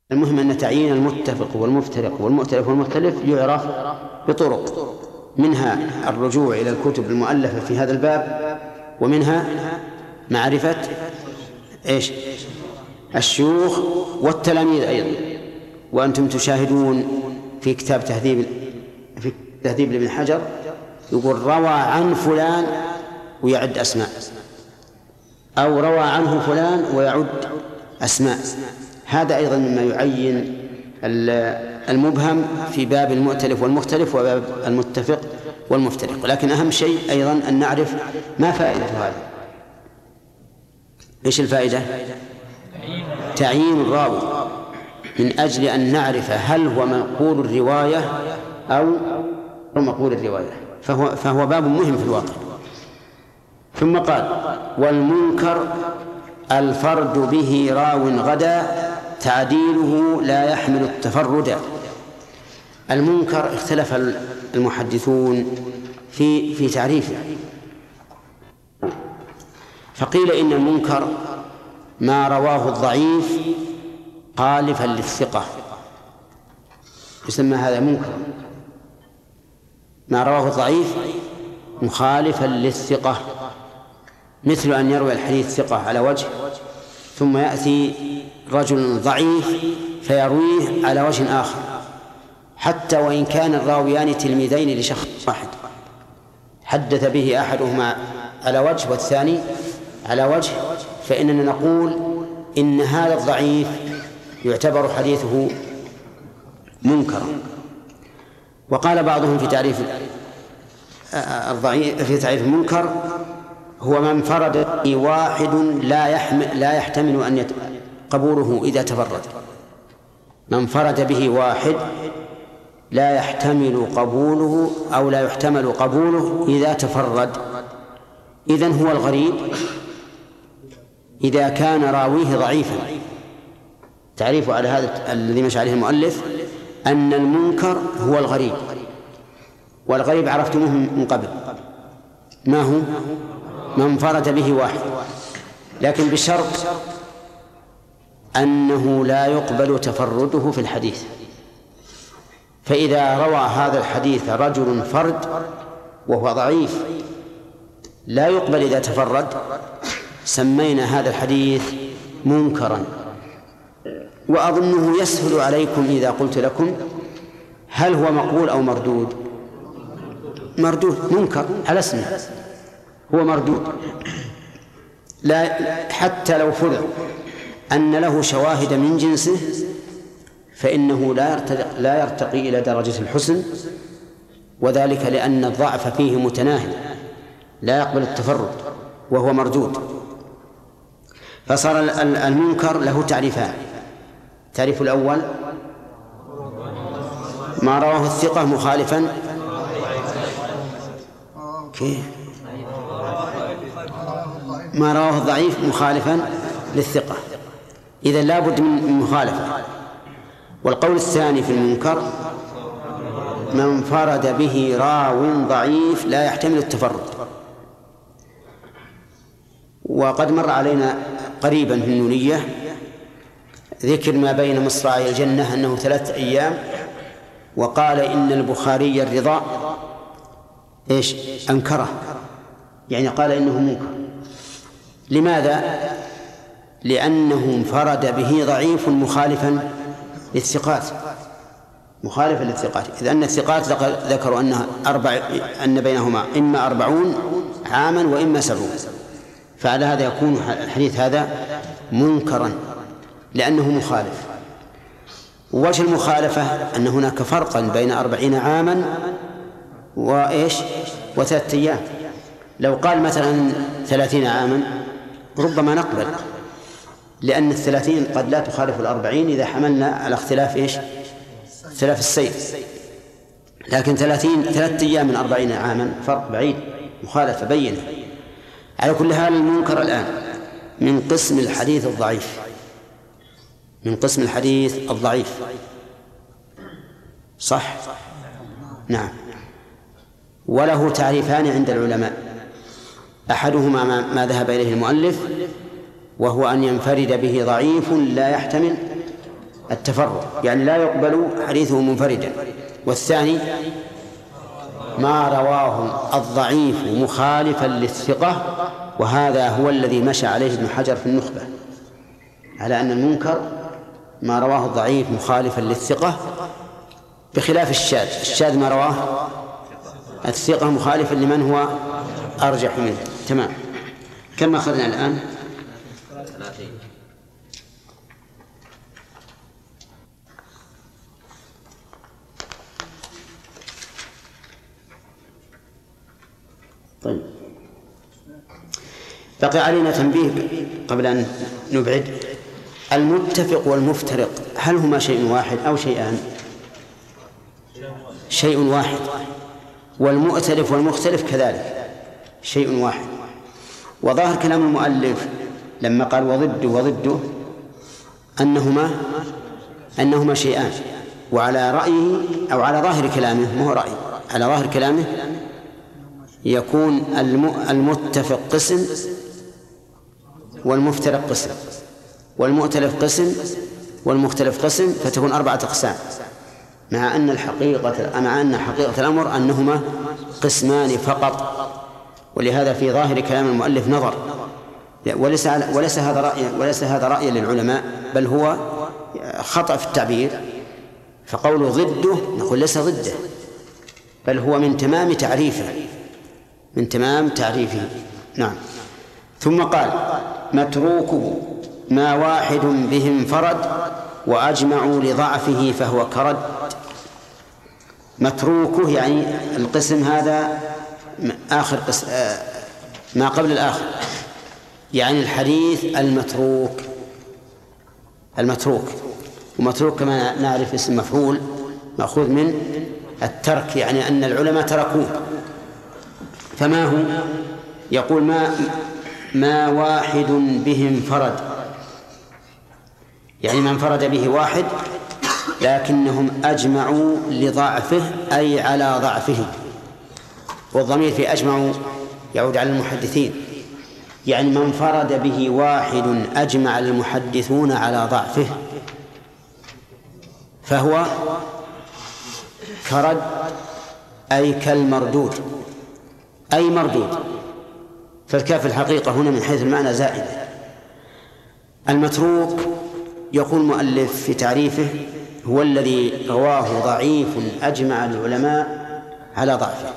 المهم أن تعيين المتفق والمفترق والمؤتلف والمختلف يعرف بطرق، منها الرجوع إلى الكتب المؤلفة في هذا الباب، ومنها معرفة الشيوخ والتلاميذ أيضا. وأنتم تشاهدون في كتاب تهذيب لابن حجر يقول روى عن فلان ويعد أسماء، أو روى عنه فلان ويعد أسماء. هذا أيضا مما يعين المبهم في باب المؤتلف والمختلف وباب المتفق والمفترق. لكن أهم شيء أيضا أن نعرف ما فائدة هذا. إيش الفائدة؟ تعيين الراوي، من أجل أن نعرف هل هو منقول الرواية أو مقبول الرواية، فهو باب مهم في الواقع. ثم قال: والمنكر الفرد به راو غدا تعديله لا يحمل التفرد. المنكر اختلف المحدثون في تعريفه، فقيل إن المنكر ما رواه الضعيف خالفا للثقة، يسمى هذا منكر. ما رواه الضعيف مخالفا للثقة، مثل أن يروي الحديث ثقة على وجه ثم يأتي رجل ضعيف فيرويه على وجه آخر، حتى وإن كان الراويان تلميذين لشخص واحد، حدث به أحدهما على وجه والثاني على وجه، فإننا نقول إن هذا الضعيف يعتبر حديثه منكرا. وقال بعضهم في تعريف الضعيف في تعريف المنكر: هو من انفرد به واحد لا يحتمل أن قبوله إذا تفرد. من انفرد به واحد لا يحتمل قبوله أو لا يحتمل قبوله إذا تفرد. إذن هو الغريب إذا كان راويه ضعيفا. تعريفه على هذا الذي مشى عليه المؤلف أن المنكر هو الغريب، والغريب عرفتموه من قبل، ما هو؟ من انفرد به واحد، لكن بشرط أنه لا يقبل تفرده في الحديث. فإذا روى هذا الحديث رجل فرد وهو ضعيف لا يقبل إذا تفرد، سمينا هذا الحديث منكرا. وأظنه يسهل عليكم إذا قلت لكم هل هو مقبول أو مردود؟ مردود، منكر على اسمه، هو مردود. لا حتى لو فرض أن له شواهد من جنسه فإنه لا يرتقي إلى درجة الحسن، وذلك لأن الضعف فيه متناهي لا يقبل التفرد وهو مردود. فصار المنكر له تعريفان: التعريف الأول ما رواه الثقة مخالفا ما رواه الضعيف مخالفا للثقة، إذن لا بد من مخالفة. والقول الثاني في المنكر: من انفرد به راو ضعيف لا يحتمل التفرد. وقد مر علينا قريبا في النونية ذكر ما بين مصراعي الجنة أنه 3 أيام، وقال إن البخاري الرضا أنكره، يعني قال إنه منكر. لماذا؟ لأنه انفرد به ضعيف مخالفا للثقات، مخالفا للثقات، إذ أن الثقات ذكروا أن بينهما إما 40 عاما وإما 70. فعلى هذا يكون الحديث هذا منكرا لأنه مخالف. ووجه المخالفة أن هناك فرقا بين 40 عاما و3 أيام. لو قال مثلا 30 عاما ربما نقبل، لأن 30 قد لا تخالف 40 إذا حملنا على اختلاف اختلاف السير، لكن 3 أيام من 40 عاما فرق بعيد، مخالفة بينة. على كل حال المنكر الآن من قسم الحديث الضعيف، من قسم الحديث الضعيف، صح؟ نعم. وله تعريفان عند العلماء: أحدهما ما ذهب إليه المؤلف، وهو أن ينفرد به ضعيف لا يحتمل التفرد، يعني لا يقبل حديثه منفردا. والثاني ما رواه الضعيف مخالفا للثقة، وهذا هو الذي مشى عليه ابن حجر في النخبة، على أن المنكر ما رواه الضعيف مخالفا للثقة، بخلاف الشاذ ما رواه الثقة مخالفا لمن هو أرجح منه. تمام. كم أخذنا الآن؟ 30. طيب، بقي علينا تنبيه قبل أن نبعد. المتفق والمفترق هل هما شيء واحد أو شيئان؟ شيء واحد. والمؤتلف والمختلف كذلك شيء واحد. وظاهر كلام المؤلف لما قال وضده أنهما شيئان، وعلى رأيه أو على ظاهر كلامه، ما هو رأي، على ظاهر كلامه يكون المتفق قسم والمفترق قسم، والمؤتلف قسم والمختلف قسم، فتكون 4 أقسام، مع أن حقيقة الأمر أنهما قسمان فقط. ولهذا في ظاهر كلام المؤلف نظر، وليس هذا رأيا للعلماء، بل هو خطأ في التعبير. فقوله ضده نقول ليس ضده، بل هو من تمام تعريفه. نعم. ثم قال متروكه ما واحد به انفرد وأجمعوا لضعفه فهو كرد. متروكه يعني القسم هذا آخر قسم، ما قبل الآخر، يعني الحديث المتروك. ومتروك كما نعرف اسم مفعول مأخوذ من الترك، يعني أن العلماء تركوه. فما هو؟ يقول ما واحد به انفرد، يعني ما انفرد به واحد لكنهم أجمعوا لضعفه، أي على ضعفه. والضمير في أجمعوا يعود على المحدثين، يعني ما انفرد به واحد أجمع المحدثون على ضعفه فهو كرد، أي كالمردود، أي مردود. فالكاف الحقيقة هنا من حيث المعنى زائدة. المتروك يقول المؤلف في تعريفه هو الذي رواه ضعيف أجمع العلماء على ضعفه،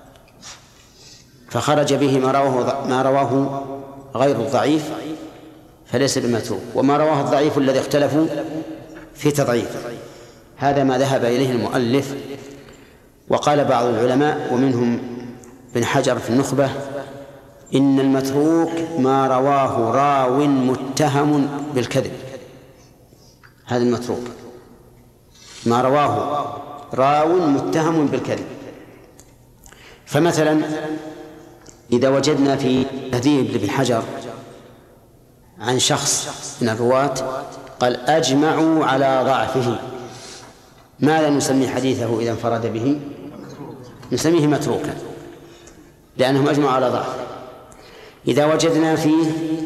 فخرج به ما رواه غير الضعيف فليس بمتروك، وما رواه الضعيف الذي اختلفوا في تضعيفه. هذا ما ذهب إليه المؤلف. وقال بعض العلماء ومنهم ابن حجر في النخبة إن المتروك ما رواه راو متهم بالكذب. هذا المتروك ما رواه راو متهم بالكذب. فمثلا إذا وجدنا في تهذيب لابن حجر عن شخص من الرواة قال أجمعوا على ضعفه، ماذا نسمي حديثه إذا انفرد به؟ نسميه متروكا لأنهم أجمعوا على ضعفه. إذا وجدنا فيه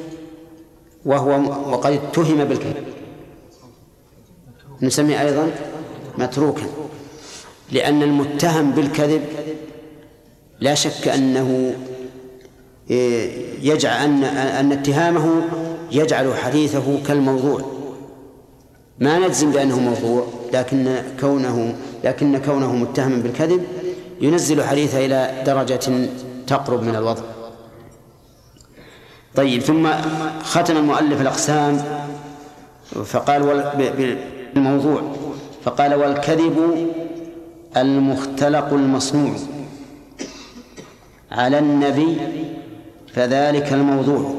وقد اتهم بالكذب نسميه أيضا متروكا، لأن المتهم بالكذب لا شك أنه يجعل أن اتهامه يجعل حديثه كالموضوع. ما نجزم بأنه موضوع، لكن كونه متهما بالكذب ينزل حديثه إلى درجة تقرب من الوضع. طيب، ثم ختم المؤلف الأقسام فقال بالموضوع، فقال والكذب المختلق المصنوع على النبي فذلك الموضوع.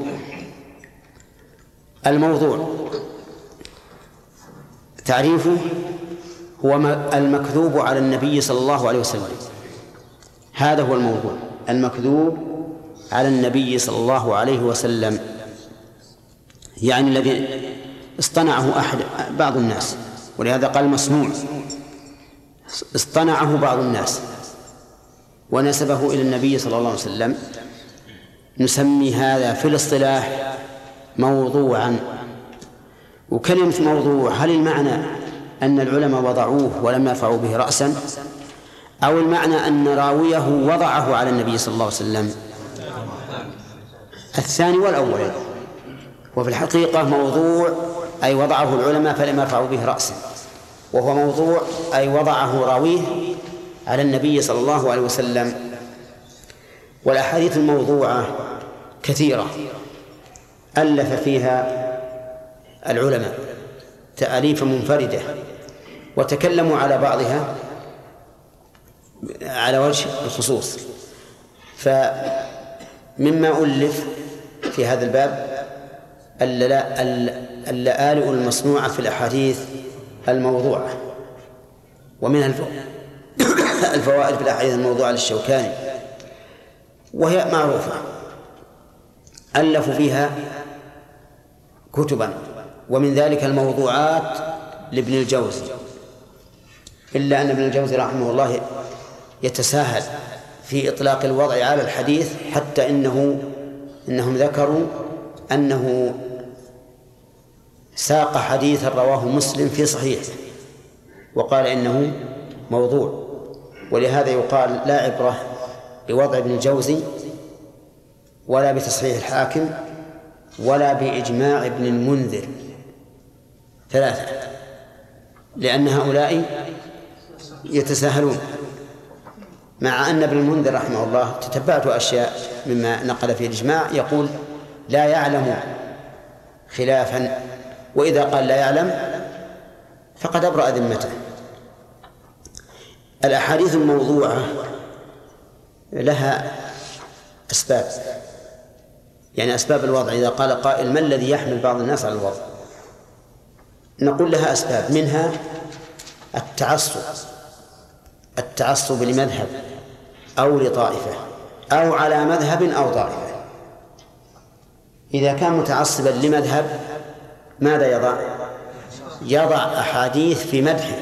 الموضوع تعريفه هو المكذوب على النبي صلى الله عليه وسلم، هذا هو الموضوع، المكذوب على النبي صلى الله عليه وسلم، يعني الذي اصطنعه بعض الناس، ولهذا قال مصنوع، اصطنعه بعض الناس ونسبه إلى النبي صلى الله عليه وسلم، نسمي هذا في الاصطلاح موضوعا. وكلمة موضوع هل المعنى أن العلماء وضعوه ولم يرفعوا به رأسا، أو المعنى أن راويه وضعه على النبي صلى الله عليه وسلم؟ الثاني والأول. وفي الحقيقة موضوع أي وضعه العلماء فلم يرفعوا به رأسا، وهو موضوع أي وضعه راويه على النبي صلى الله عليه وسلم. والأحاديث الموضوعة كثيرة ألف فيها العلماء تأليف منفردة، وتكلموا على بعضها على وجه الخصوص. فمما ألف في هذا الباب اللآلئ المصنوعة في الأحاديث الموضوعة، ومنها الفوائد في الأحاديث الموضوعة للشوكاني، وهي معروفة، ألفوا فيها كتبا، ومن ذلك الموضوعات لابن الجوزي، إلا أن ابن الجوزي رحمه الله يتساهل في إطلاق الوضع على الحديث، حتى إنهم ذكروا أنه ساق حديثا رواه مسلم في صحيح وقال إنه موضوع. ولهذا يقال لا عبرة بوضع ابن الجوزي ولا بتصحيح الحاكم ولا بإجماع ابن المنذر، ثلاثة، لأن هؤلاء يتساهلون. مع أن ابن المنذر رحمه الله تتبعت أشياء مما نقل في الإجماع يقول لا يعلم خلافا، وإذا قال لا يعلم فقد أبرأ ذمته. الأحاديث الموضوعة لها أسباب، يعني أسباب الوضع. إذا قال قائل ما الذي يحمل بعض الناس على الوضع، نقول لها أسباب، منها التعصب لمذهب أو لطائفة أو على مذهب أو طائفة. إذا كان متعصبا لمذهب ماذا يضع؟ يضع أحاديث في مدحه.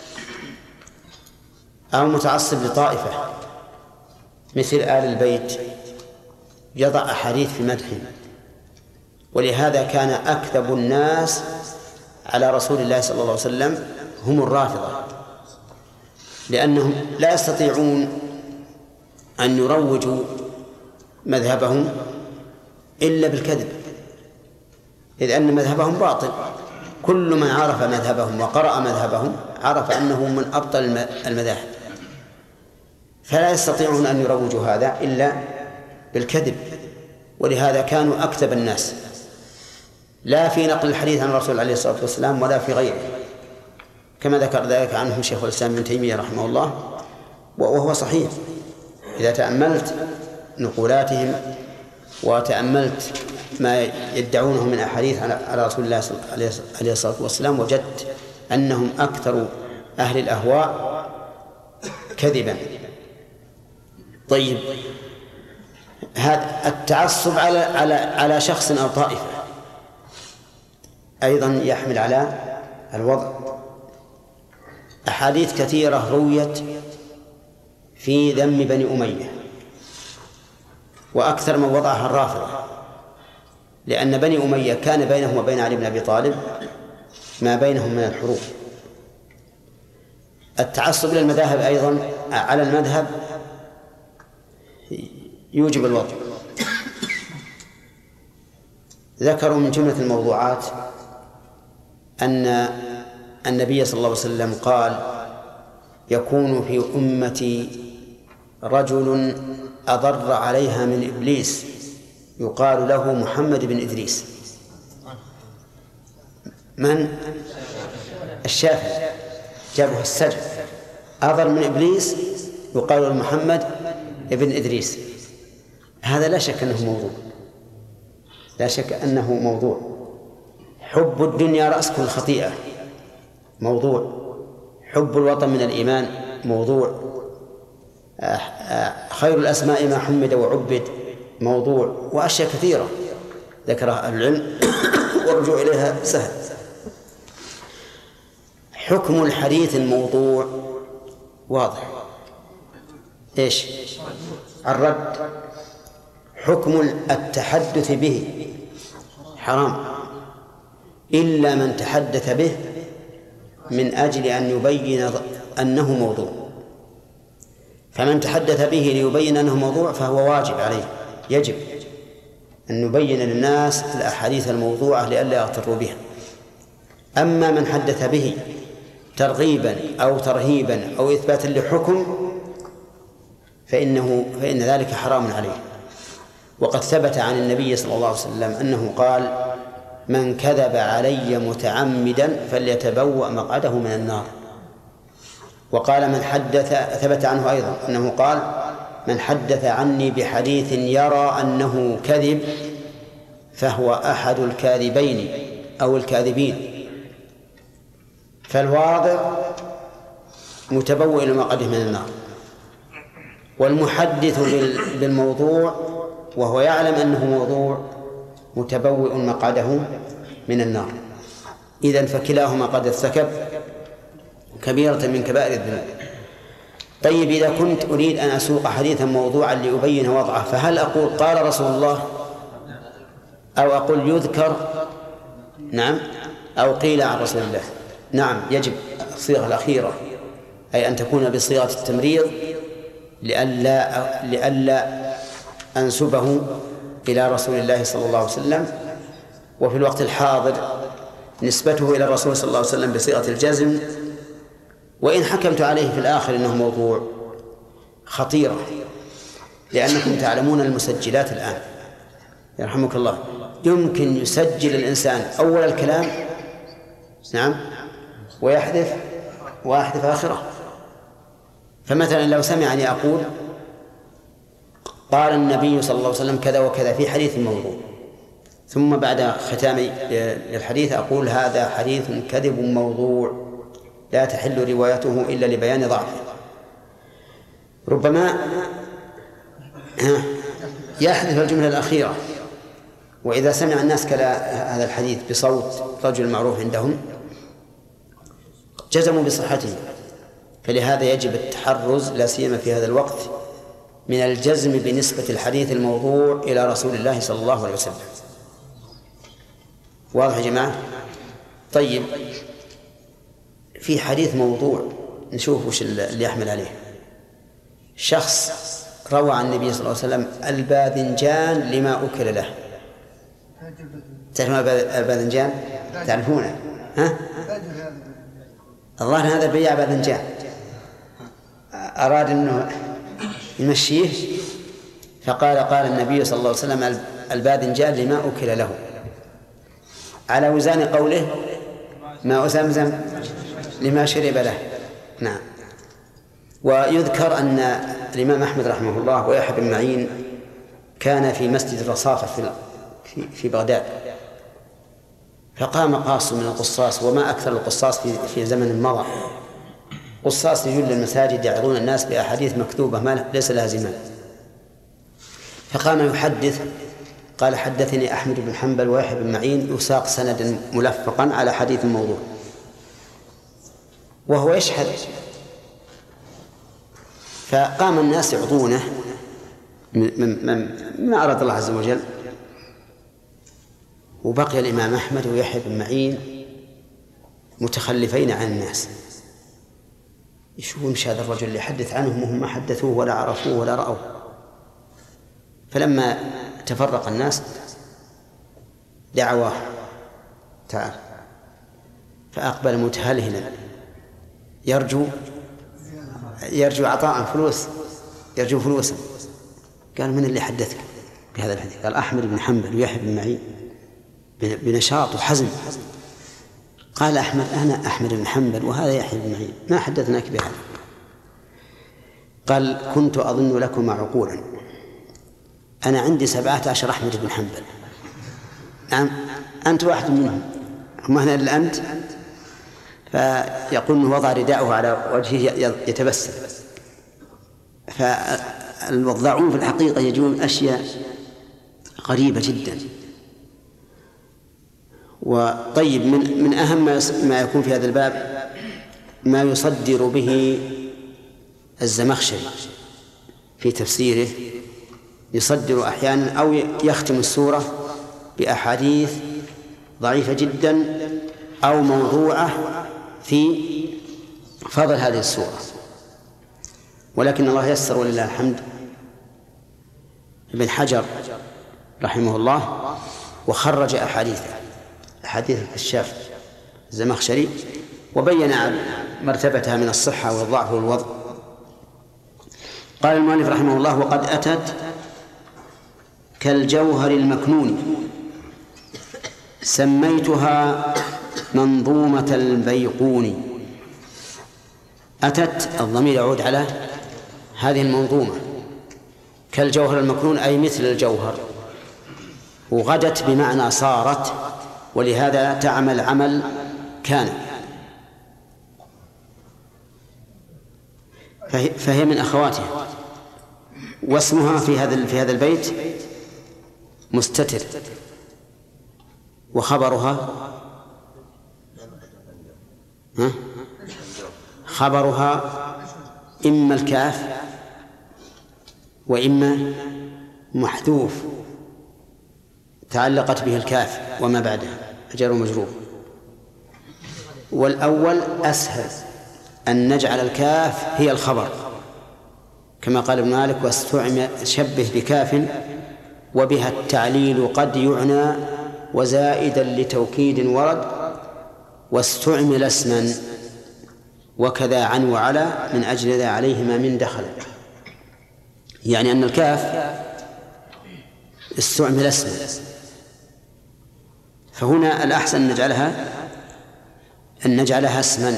أو متعصب لطائفة مثل آل البيت يضع أحاديث في مدحه. ولهذا كان أكذب الناس على رسول الله صلى الله عليه وسلم هم الرافضة، لأنهم لا يستطيعون أن يروجوا مذهبهم إلا بالكذب، إذ أن مذهبهم باطل. كل من عرف مذهبهم وقرأ مذهبهم عرف أنه من أبطل المذاهب، فلا يستطيعون أن يروجوا هذا إلا بالكذب. ولهذا كانوا أكذب الناس، لا في نقل الحديث عن الرسول عليه الصلاة والسلام ولا في غيره، كما ذكر ذلك عنهم شيخ الإسلام ابن تيمية رحمه الله، وهو صحيح. إذا تأملت نقولاتهم وتأملت ما يدعونه من أحاديث على رسول الله عليه الصلاة والسلام وجدت أنهم أكثر أهل الأهواء كذبا. طيب، هذا التعصب على شخص أو طائفة أيضا يحمل على الوضع. أحاديث كثيرة رويت في ذم بني أمية، وأكثر من وضعها الرافضة، لأن بني أمية كان بينهم وبين علي بن أبي طالب ما بينهم من الحروب. التعصب للمذاهب أيضا على المذهب يوجب الوضع. ذكروا من جملة الموضوعات أن النبي صلى الله عليه وسلم قال يكون في أمتي رجل أضر عليها من إبليس يقال له محمد بن إدريس. من؟ الشافعي جابه السجن، أضر من إبليس يقال له محمد بن إدريس. هذا لا شك أنه موضوع، لا شك أنه موضوع. حب الدنيا رأس كل خطيئة موضوع. حب الوطن من الإيمان موضوع. خير الأسماء ما حمد وعبد موضوع. وأشياء كثيرة ذكرها أهل العلم والرجوع إليها سهل. حكم الحديث الموضوع واضح. إيش؟ الرد. حكم التحدث به حرام. إلا من تحدث به من أجل أن يبين أنه موضوع. فمن تحدث به ليبين أنه موضوع فهو واجب عليه، يجب أن نبين للناس الأحاديث الموضوعة لئلا يغتروا بها. أما من حدث به ترغيبا أو ترهيبا أو إثباتا لحكم فإن ذلك حرام عليه. وقد ثبت عن النبي صلى الله عليه وسلم أنه قال: من كذب علي متعمدا فليتبوأ مقعده من النار. وقال من حدث، ثبت عنه أيضا أنه قال: من حدث عني بحديث يرى أنه كذب فهو أحد الكاذبين أو الكاذبين. فالواضع متبوئ لمقعده من النار، والمحدث بالموضوع وهو يعلم أنه موضوع متبوئ مقعده من النار. إذن فكلاهما قد ارتكب كبيرة من كبائر الذنوب. طيب، إذا كنت أريد أن أسوق حديثا موضوعا لأبين وضعه، فهل أقول قال رسول الله، أو أقول يذكر، نعم، أو قيل عن رسول الله؟ نعم، يجب الصيغة الأخيرة، أي أن تكون بصيغة التمريض لئلا أنسبه إلى رسول الله صلى الله عليه وسلم. وفي الوقت الحاضر نسبته إلى الرسول صلى الله عليه وسلم بصيغة الجزم، وإن حكمت عليه في الآخر إنه موضوع خطيرة، لأنكم تعلمون المسجلات الآن يرحمك الله يمكن يسجل الإنسان أول الكلام، نعم، ويحذف آخره. فمثلا لو سمعني أقول قال النبي صلى الله عليه وسلم كذا وكذا في حديث موضوع، ثم بعد ختام الحديث أقول هذا حديث كذب موضوع لا تحل روايته إلا لبيان ضعفه، ربما يحذف الجملة الأخيرة. وإذا سمع الناس هذا الحديث بصوت رجل معروف عندهم جزموا بصحته، فلهذا يجب التحرز لا سيما في هذا الوقت من الجزم بنسبة الحديث الموضوع إلى رسول الله صلى الله عليه وسلم. واضح يا جماعة؟ طيب، في حديث موضوع نشوف وش اللي يحمل عليه. شخص روى عن النبي صلى الله عليه وسلم الباذنجان لما أكل له. تعرفون الباذنجان؟ تعرفونه؟ ها؟ الظاهر هذا بيع باذنجان أراد أنه يمشيه، فقال النبي صلى الله عليه وسلم الباذنجان لما أكل له، على وزان قوله ماء زمزم لما شرب له. نعم. ويذكر أن الإمام أحمد رحمه الله ويحيى بن معين كان في مسجد الرصافة في بغداد، فقام قاص من القصاص، وما أكثر القصاص في زمن مضى، قصاص يجل المساجد يعظون الناس بأحاديث مكتوبة ما ليس لها زمان، فقام يحدث، قال حدثني أحمد بن حنبل ويحيى بن معين، يساق سندا ملفقا على حديث موضوع، وهو يشهد. فقام الناس يعطونه ما أراد الله عز وجل، وبقي الإمام أحمد ويحيى بن معين متخلفين عن الناس. يشوفون هذا الرجل اللي يحدث عنهم وهم ما حدثوه ولا عرفوه ولا رأوه. فلما تفرق الناس دعواه تعال، فأقبل متهلهلا يرجو عطاء فلوس، يرجو فلوسا. قال من اللي حدثك بهذا الحديث؟ قال أحمد بن حنبل ويحيى بن معين بنشاط وحزم. قال أحمد أنا أحمد بن حنبل وهذا يحيى بن معين، ما حدثناك بهذا. قال كنت أظن لكم عقولا، أنا عندي 17 أحمد بن حنبل. نعم، أنت واحد منهم، ما هنا إلا أنت. فيقول أنه وضع رداءه على وجهه يتبسم. فالوضاعون في الحقيقة يجون أشياء غريبة جدا. وطيب، من أهم ما يكون في هذا الباب ما يصدر به الزمخشري في تفسيره، يصدر أحيانا أو يختم السورة بأحاديث ضعيفة جدا أو موضوعة في فضل هذه السورة. ولكن الله يسر ولله الحمد ابن حجر رحمه الله وخرج أحاديث الكشاف الزمخشري وبين مرتبتها من الصحة والضعف والوضع. قال المؤلف رحمه الله: وقد أتت كالجوهر المكنون سميتها منظومة البيقوني. أتت الضمير يعود على هذه المنظومة. كالجوهر المكنون أي مثل الجوهر، وغدت بمعنى صارت، ولهذا تعمل عمل كان، فهي من أخواتها. واسمها في هذا البيت مستتر، وخبرها إما الكاف وإما محذوف تعلقت به الكاف وما بعدها جر ومجرور. والأول أسهل، أن نجعل الكاف هي الخبر كما قال ابن مالك: واستعمل شبه بكاف وبها التعليل قد يعنى وزائدا لتوكيد ورد واستعمل اسما وكذا عن وعلى من أجل ذا عليهما من دخل. يعني أن الكاف استعمل اسما، فهنا الأحسن أن نجعلها اسما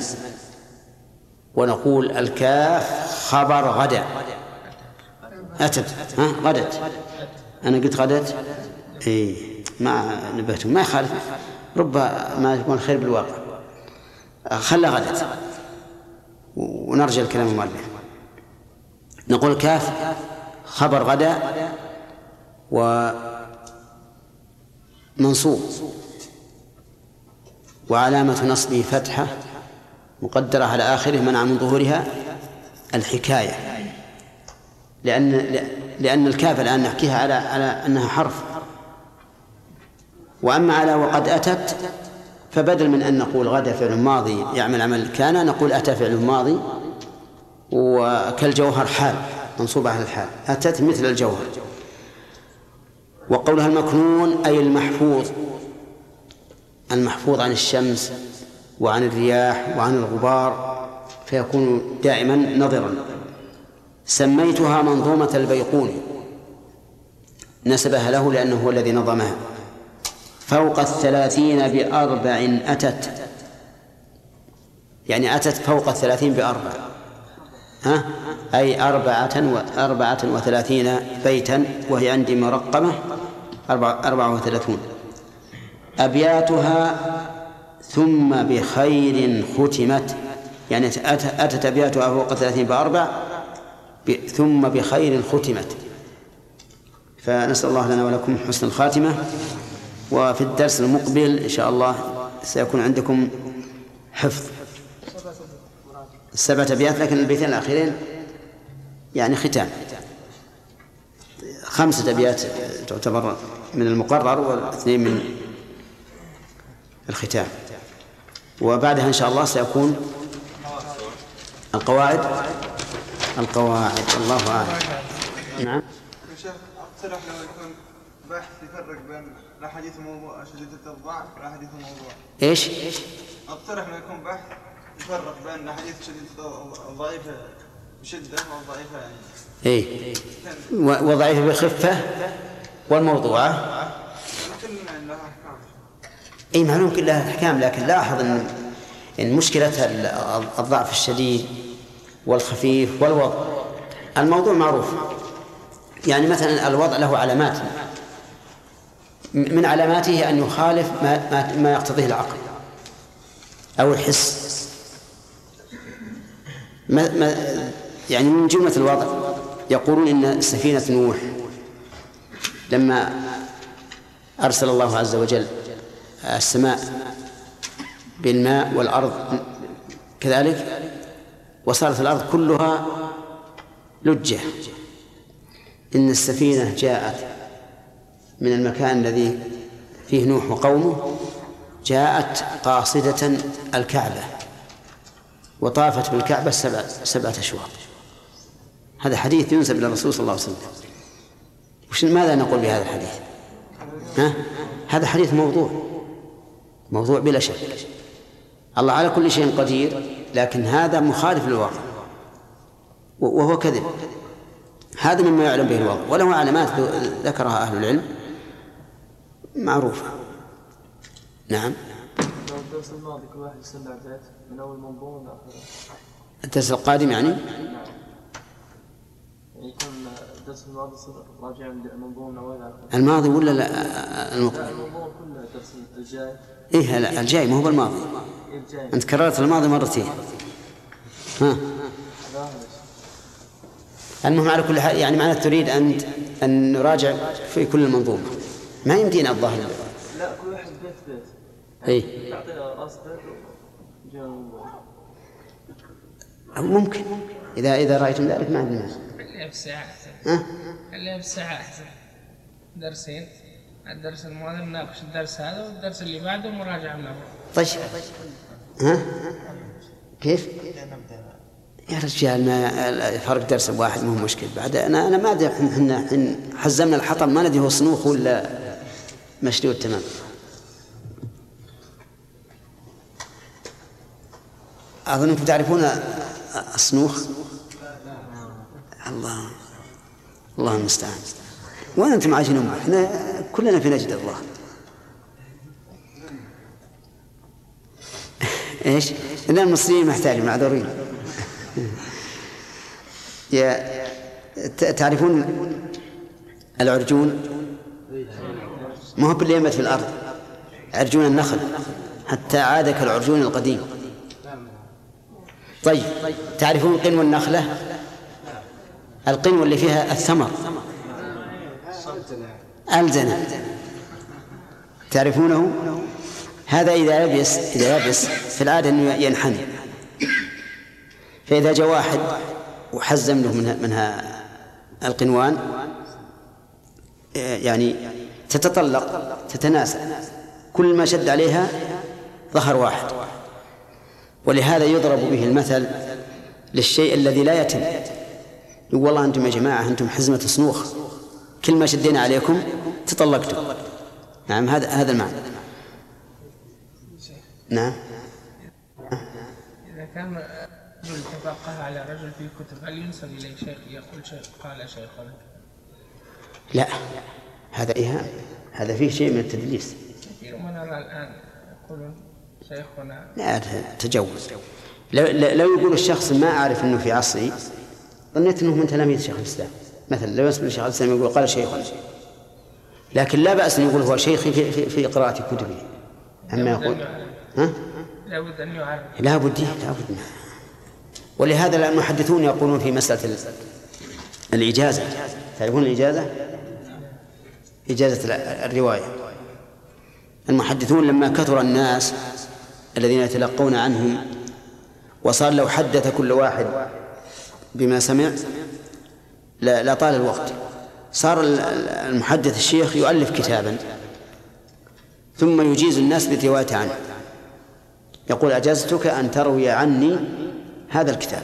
ونقول الكاف خبر غدا. أتت غدت، أنا قلت غدت ما نبهتم، ما يخالف، ربما يكون خير بالواقع. خلى غدت ونرجع الكلام المؤلف. نقول كاف خبر غدا ومنصوب وعلامة نصبه فتحة مقدرة على آخره منع من ظهورها الحكاية، لأن الكاف الآن نحكيها على أنها حرف. وأما على وقد أتت فبدل من أن نقول غدا فعل ماضي يعمل عمل كان، نقول أتى فعل ماضي، وكالجوهر حال منصوبة على الحال، أتت مثل الجوهر. وقولها المكنون أي المحفوظ عن الشمس وعن الرياح وعن الغبار، فيكون دائما نظرا. سميتها منظومة البيقوني، نسبها له لأنه هو الذي نظمها. فوق 30 بأربع أتت، يعني أتت فوق 30 بأربع، أي 34 بيتا، وهي عندي مرقمة 34. أبياتها ثم بخير ختمت، يعني أتت أبياتها فوق 30 بأربع ثم بخير ختمت. فنسأل الله لنا ولكم حسن الخاتمة. وفي الدرس المقبل إن شاء الله سيكون عندكم حفظ 7 أبيات، لكن البيتين الأخيرين يعني ختام. 5 أبيات تعتبر من المقرر و2 من الختام. وبعدها إن شاء الله سيكون القواعد. الله أعلم. نعم. يا شيخ أقترح لو يكون بحث يفرق بين الأحاديث الموضوع شديدة الضعف والأحاديث الموضوع. إيش؟ أقترح لو يكون بحث يفرق بين الأحاديث شديدة الضعيفة بشدة والضعيفة يعني. وضعيفة بخفة والموضوعة. كلنا لها أحكام. معلوم كلها أحكام، لكن لاحظ إن مشكلة الضعف الشديد والخفيف والوضع. الموضوع معروف، يعني مثلا الوضع له علامات، من علاماته أن يخالف ما يقتضيه العقل أو الحس. يعني من جملة الوضع يقولون إن سفينة نوح لما أرسل الله عز وجل السماء بالماء والأرض كذلك، وصارت الأرض كلها لجة، إن السفينة جاءت من المكان الذي فيه نوح وقومه جاءت قاصدة الكعبة وطافت بالكعبة 7 أشواط. هذا حديث ينسب إلى الرسول صلى الله عليه وسلم. ماذا نقول بهذا الحديث؟ هذا حديث موضوع بلا شك. الله على كل شيء قدير، لكن هذا مخالف للواقع وهو كذب. هذا مما يعلم به الواقع، وله علامات ذكرها أهل العلم معروفة. نعم. الدرس الماضي كل واحد يسمع بيت من أول منظومة لآخره. الدرس القادم يعني؟ نعم. يكون الدرس الماضي راجع المنظومة من أولها لآخره. الماضي ولا لا؟ المنظومة كله الدرس الجاي. إيه لا، الجاي ما هو بالماضي. الجاي. أنت كررت الماضي مرتين. المهم على كل حال يعني معناته تريد أن نراجع في كل المنظومة، ما يمدينا الظاهر. لا، كل واحد بيت. إيه. تعطينا رأس بيت وجاء المنظومة. ممكن إذا رأيتم ذلك ما عندنا. خليها بالساعة أحسن. خليها بالساعة أحسن. درسين، الدرس الماضي نناقش الدرس هذا والدرس اللي بعده مراجعة منه. طيب. كيف؟ يا رجال ما فرق درس واحد مو مشكل. بعد أنا ما أدري إحنا حزمنا الحطب ما ندري هو صنوخ ولا مشدود تمام. أظنكم تعرفون الصنوخ. الله المستعان. وين أنتم عايشين؟ إحنا كلنا في نجد الله. إيش؟ إن المصريين محتاجين معذورين. تعرفون العرجون؟ ما هو باللي ينبت في الأرض، عرجون النخل حتى عاد كالعرجون القديم. طيب، تعرفون قنو النخلة؟ القنو اللي فيها الثمر ألزنة، تعرفونه؟ هذا إذا يبس في العادة أنه ينحني، فإذا جاء واحد وحزم له منها القنوان يعني تتطلق تتناسى، كل ما شد عليها ظهر واحد. ولهذا يضرب به المثل للشيء الذي لا يتم. يقول والله أنتم يا جماعة أنتم حزمة صنوخ، كل ما شدينا عليكم تطلقتم. نعم، هذا المعنى. نعم. إذا كان رجل تفقه على رجل في كتب هل ينسب إليه شيخ يقول شيخ قال شيخنا؟ لا، هذا إيهام، هذا فيه شيء من التدليس. كثير من الآن يقولون شيخنا. لا، تجوز. لو يقول الشخص ما أعرف أنه في عصري، ظنيت أنه من تلاميذ شيخ الإسلام مثلا. لو يسمع شيخ الإسلام يقول قال شيخنا، لكن لا بأس أن يقول هو شيخي في قراءة كتبه. أما يقول لابد أن يعرف. لابد. ولهذا المحدثون يقولون في مسألة الإجازة، تعرفون الإجازة؟ إجازة الرواية. المحدثون لما كثر الناس الذين يتلقون عنهم وصار لو حدث كل واحد بما سمع لا طال الوقت، صار المحدث الشيخ يؤلف كتابا ثم يجيز الناس بالرواية عنه، يقول أجزتك أن تروي عني هذا الكتاب.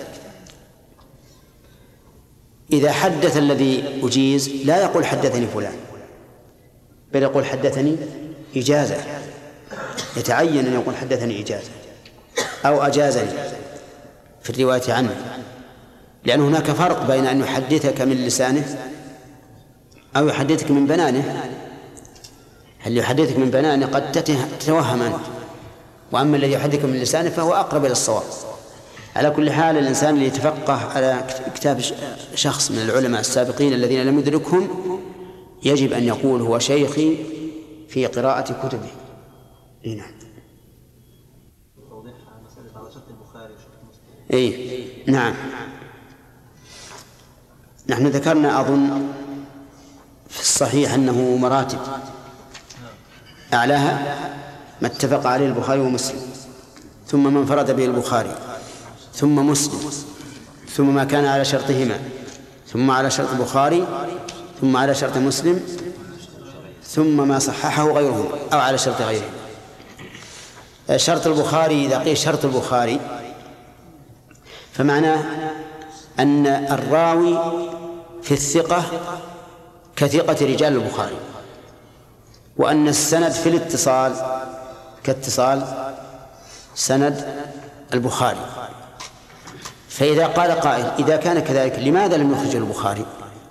إذا حدث الذي أجيز لا يقول حدثني فلان، بل يقول حدثني إجازة، يتعين أن يقول حدثني إجازة أو أجازني في الرواية عنه، لأن هناك فرق بين أن يحدثك من لسانه أو يحدثك من بنانه. هل يحدثك من بنانه قد تتوهم أنت، وأما الذي يحدثك من لسانه فهو أقرب إلى الصواب. على كل حال الإنسان اللي يتفقه على كتاب شخص من العلماء السابقين الذين لم يدركهم يجب أن يقول هو شيخي في قراءة كتبه. نعم. نعم. نحن ذكرنا أظن في الصحيح أنه مراتب، أعلاها ما اتفق عليه البخاري ومسلم، ثم ما انفرد به البخاري، ثم مسلم، ثم ما كان على شرطهما، ثم على شرط البخاري، ثم على شرط مسلم، ثم ما صححه غيرهم أو على شرط غيرهم. شرط البخاري إذا قيل شرط البخاري فمعناه أن الراوي في الثقة كثقة رجال البخاري، وأن السند في الاتصال كاتصال سند البخاري. فإذا قال قائل إذا كان كذلك لماذا لم يخرج البخاري؟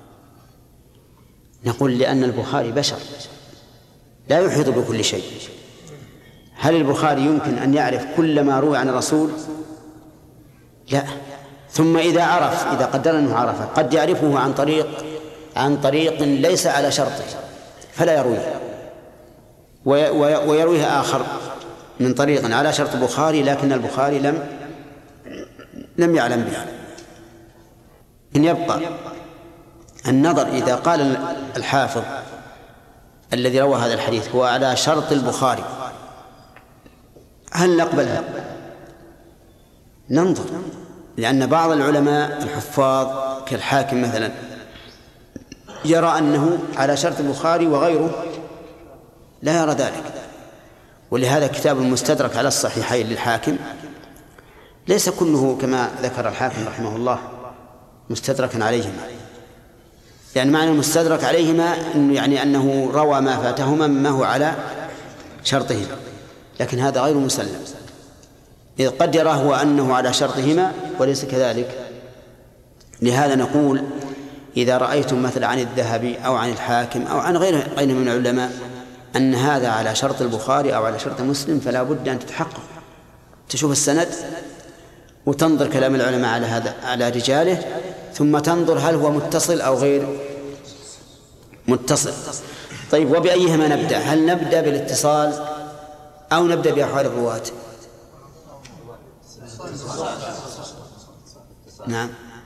نقول لأن البخاري بشر لا يحيط بكل شيء. هل البخاري يمكن أن يعرف كل ما روي عن الرسول؟ لا. ثم إذا عرف، إذا قدر أنه عرفه، قد يعرفه عن طريق ليس على شرطه فلا يرويه، ويرويه آخر من طريق على شرط البخاري لكن البخاري لم يعلم به. إن يبقى النظر إذا قال الحافظ الذي روى هذا الحديث هو على شرط البخاري هل نقبلها؟ ننظر، لأن بعض العلماء الحفاظ كالحاكم مثلا يرى أنه على شرط البخاري وغيره لا يرى ذلك. ولهذا كتاب المستدرك على الصحيحين للحاكم ليس كله كما ذكر الحاكم رحمه الله مستدركا عليهما، يعني معنى المستدرك عليهما يعني أنه روى ما فاتهما مما هو على شرطهما، لكن هذا غير مسلم، إذ قد يراه هو أنه على شرطهما وليس كذلك. لهذا نقول إذا رأيتم مثلا عن الذهبي أو عن الحاكم أو عن غيره من العلماء أن هذا على شرط البخاري أو على شرط مسلم فلا بد أن تتحقق، تشوف السند وتنظر كلام العلماء على هذا على رجاله، ثم تنظر هل هو متصل أو غير متصل. طيب، وبأيهما نبدأ؟ هل نبدأ بالاتصال أو نبدأ بأحوال الرواة؟ نعم.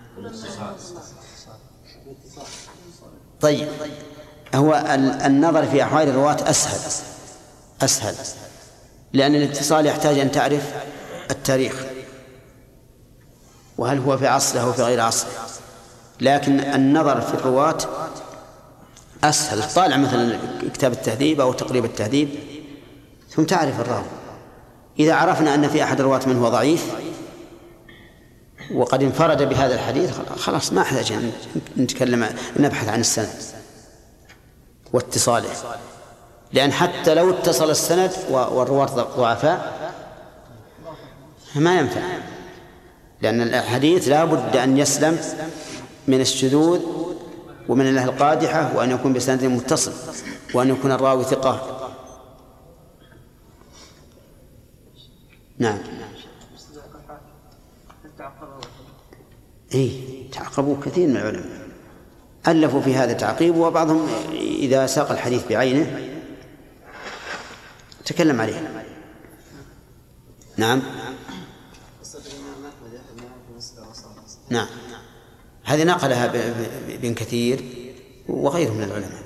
طيب، هو النظر في أحوال الرواة أسهل، لأن الاتصال يحتاج أن تعرف التاريخ وهل هو في عصره أو في غير عصره، لكن النظر في الرواة أسهل. طالع مثلا كتاب التهذيب أو تقريب التهذيب ثم تعرف الراوي. إذا عرفنا أن في أحد الرواة من هو ضعيف وقد انفرد بهذا الحديث خلاص ما أحتاج أن نبحث عن السند واتصاله، لأن حتى لو اتصل السند والرواة ضعفاء ما ينفع، لأن الحديث لا بد أن يسلم من الشذوذ ومن الله القادحة، وأن يكون بسند متصل، وأن يكون الراوي ثقة. نعم. تعقبوا كثير من العلماء ألفوا في هذا تعقيب، وبعضهم إذا ساق الحديث بعينه تكلم عليه. نعم. نعم، هذه نقلها ابن كثير وغيره من العلماء.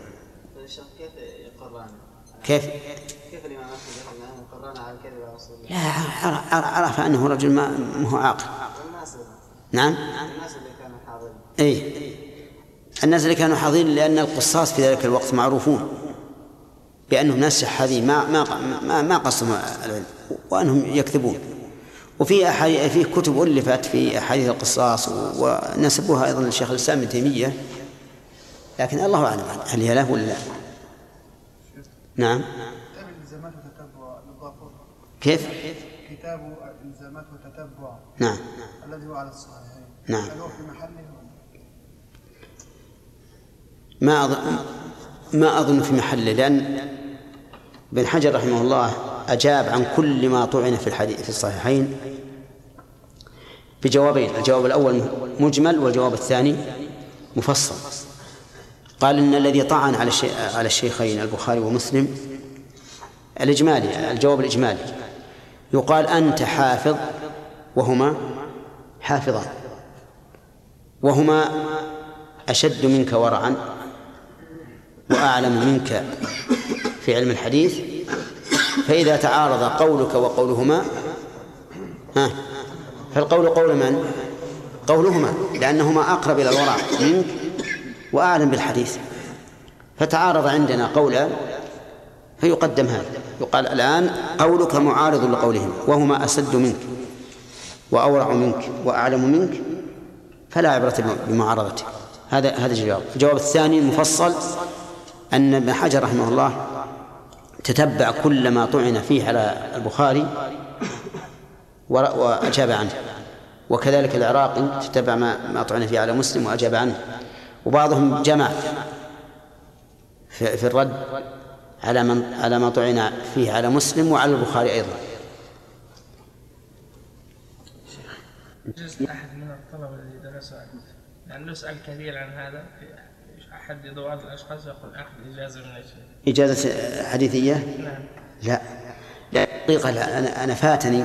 كيف الإمام أحمد على الكذب على رسول الله؟ لا، عرف أنه رجل ما هو عاقل. نعم. الناس اللي كانوا حاضرين. الناس اللي كانوا حاضرين، لأن القصاص في ذلك الوقت معروفون بأنهم ناس شحاذين ما قصوا العلم وأنهم يكذبون. وفي كتب ألفت في أحاديث القصاص ونسبوها أيضا للشيخ الإسلام ابن تيمية، لكن الله أعلم هل هي له ولا لا. نعم. كيف؟ كتاب الإلزامات وتتبع. نعم. الذي هو على الصحيحين. نعم. هل هو في محله؟ ما أظن في محله، لأن ابن حجر رحمه الله أجاب عن كل ما طعن في الحديث في الصحيحين بجوابين، الجواب الأول مجمل والجواب الثاني مفصل. قال إن الذي طعن على الشيخين البخاري ومسلم الجواب الإجمالي يقال أنت حافظ وهما حافظان، وهما أشد منك ورعا وأعلم منك في علم الحديث، فإذا تعارض قولك وقولهما فالقول قول من؟ قولهما، لأنهما أقرب إلى الورع منك وأعلم بالحديث. فتعارض عندنا قولان فيقدم هذا، يقال الآن قولك معارض لقولهم، وهما أسد منك وأورع منك وأعلم منك، فلا عبرة بمعارضته. هذا الجواب. الجواب الثاني المفصل أن ابن حجر رحمه الله تتبع كل ما طعن فيه على البخاري وأجاب عنه، وكذلك العراقي تتبع ما طعن فيه على مسلم وأجاب عنه، وبعضهم جمع في الرد على ما طعن فيه على مسلم وعلى البخاري أيضا. جزء أحد من الطلبة الذي درسوا لأنه يسأل كثير عن هذا، في أحد بعض الأشخاص يقول أخذ إجازة من الشيخ. إجازة حديثية؟ نعم. لا حقيقة أنا فاتني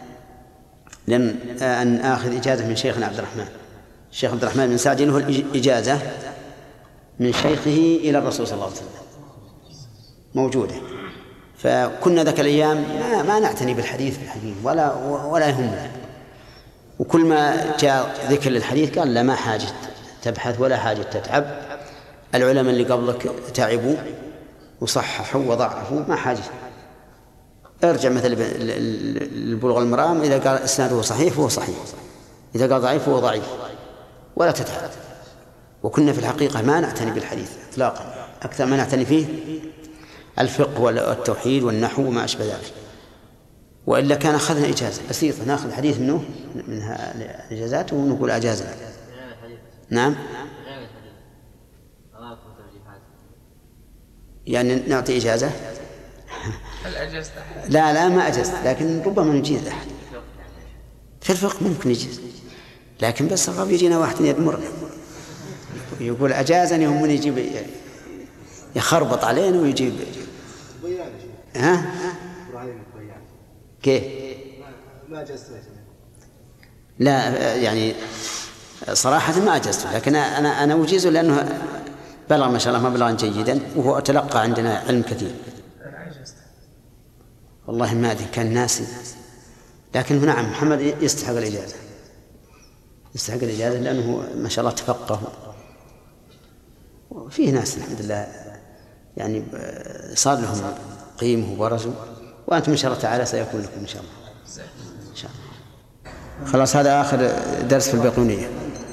أن آخذ إجازة من شيخنا عبد الرحمن. الشيخ عبد الرحمن بن سعد له الإجازة من شيخه إلى الرسول صلى الله عليه وسلم موجودة، فكنا ذاك الأيام ما نعتني بالحديث ولا يهمنا، وكل ما جاء ذكر للحديث قال لا، ما حاجة تبحث ولا حاجة تتعب، العلماء اللي قبلك تعبوا وصححوا وضعفوا، ما حاجة. ارجع مثل البلوغ المرام، إذا قال إسناده صحيح فهو صحيح، إذا قال ضعيف فهو ضعيف، ولا تتعب. وكنا في الحقيقة ما نعتني بالحديث إطلاقا، أكثر ما نعتني فيه الفقه والتوحيد والنحو وما أشبه ذلك، وإلا كان أخذنا إجازة بسيطة، نأخذ حديث منه من الإجازات ونقول أجازنا. نعم، يعني نعطي إجازة. لا ما أجزت، لكن ربما نجيز أحد في الفقه، ممكن نجيز، لكن بس الرب يجينا واحد يدمرنا يقول أجازني، هم من يجيب يخربط علينا ويجيب. ها كيف؟ ما أجزت. لا يعني صراحة ما أجزته، لكن أنا أجيزه لأنه بلغ ما شاء الله مبلغا جيدا، وهو تلقى عندنا علم كثير. والله ما أدري، كان ناسي، لكن نعم محمد يستحق الإجازة، يستحق الإجازة لأنه ما شاء الله تفقه، وفيه ناس الحمد لله يعني صار لهم قيمة وبرزوا، وأنتم إن شاء الله تعالى سيكون لكم إن شاء الله. إن شاء الله. خلاص هذا آخر درس في البيقونية.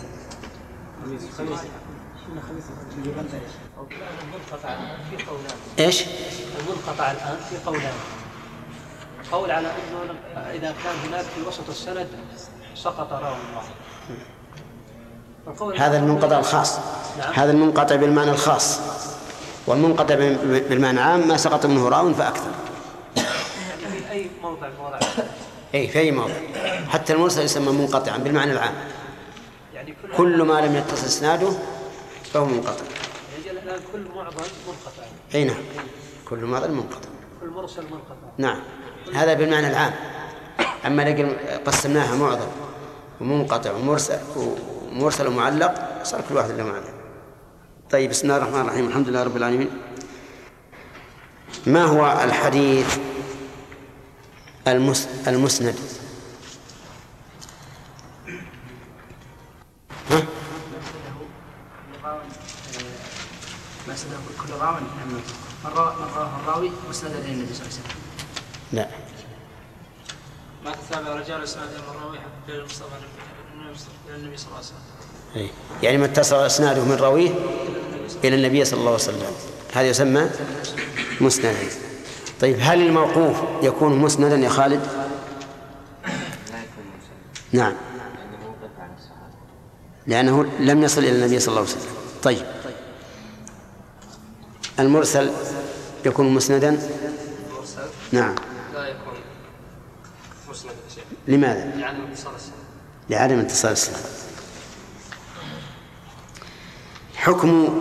إيش؟ المنقطع الآن في قولان، قول على أنه إذا كان هناك في وسط السند سقط راوي واحد، هذا المنقطع الخاص. نعم. هذا المنقطع بالمعنى الخاص، والمنقطع بالمعنى العام ما سقط منه راو فأكثر. في أي موضع أي في أي موضع، حتى المرسل يسمى منقطعا بالمعنى العام، يعني كل ما لم يتصل إسناده فهو منقطع. يعني الآن كل معظم منقطع. أي نعم، كل معظم منقطع، كل مرسل منقطع. نعم، هذا بالمعنى العام. أما لكن قسمناها معظم ومنقطع ومرسل ومعلق، صار كل واحد له معنى. طيب، بسم الله الرحمن الرحيم، الحمد لله رب العالمين. ما هو الحديث المسند؟ ها؟ كل راوي من رواه الراوي مسندا الى النبي صلى الله عليه وسلم. لا، ما تتابع رجال اسناد الراوي حتى المصطفى الى النبي صلى الله عليه وسلم. يعني ما اتصل اسناده من راويه الى النبي صلى الله عليه وسلم، هذا يسمى مسندا. طيب، هل الموقوف يكون مسندا يا خالد؟ لا يكون مسند. نعم، لأنه موقف عن الصحابة، لأنه لم يصل إلى النبي صلى الله عليه وسلم. طيب، المرسل يكون مسندا؟ المرسل نعم. لا يكون مسند شيء. لماذا؟ لعدم اتصال السند. لعدم اتصال السند. حكم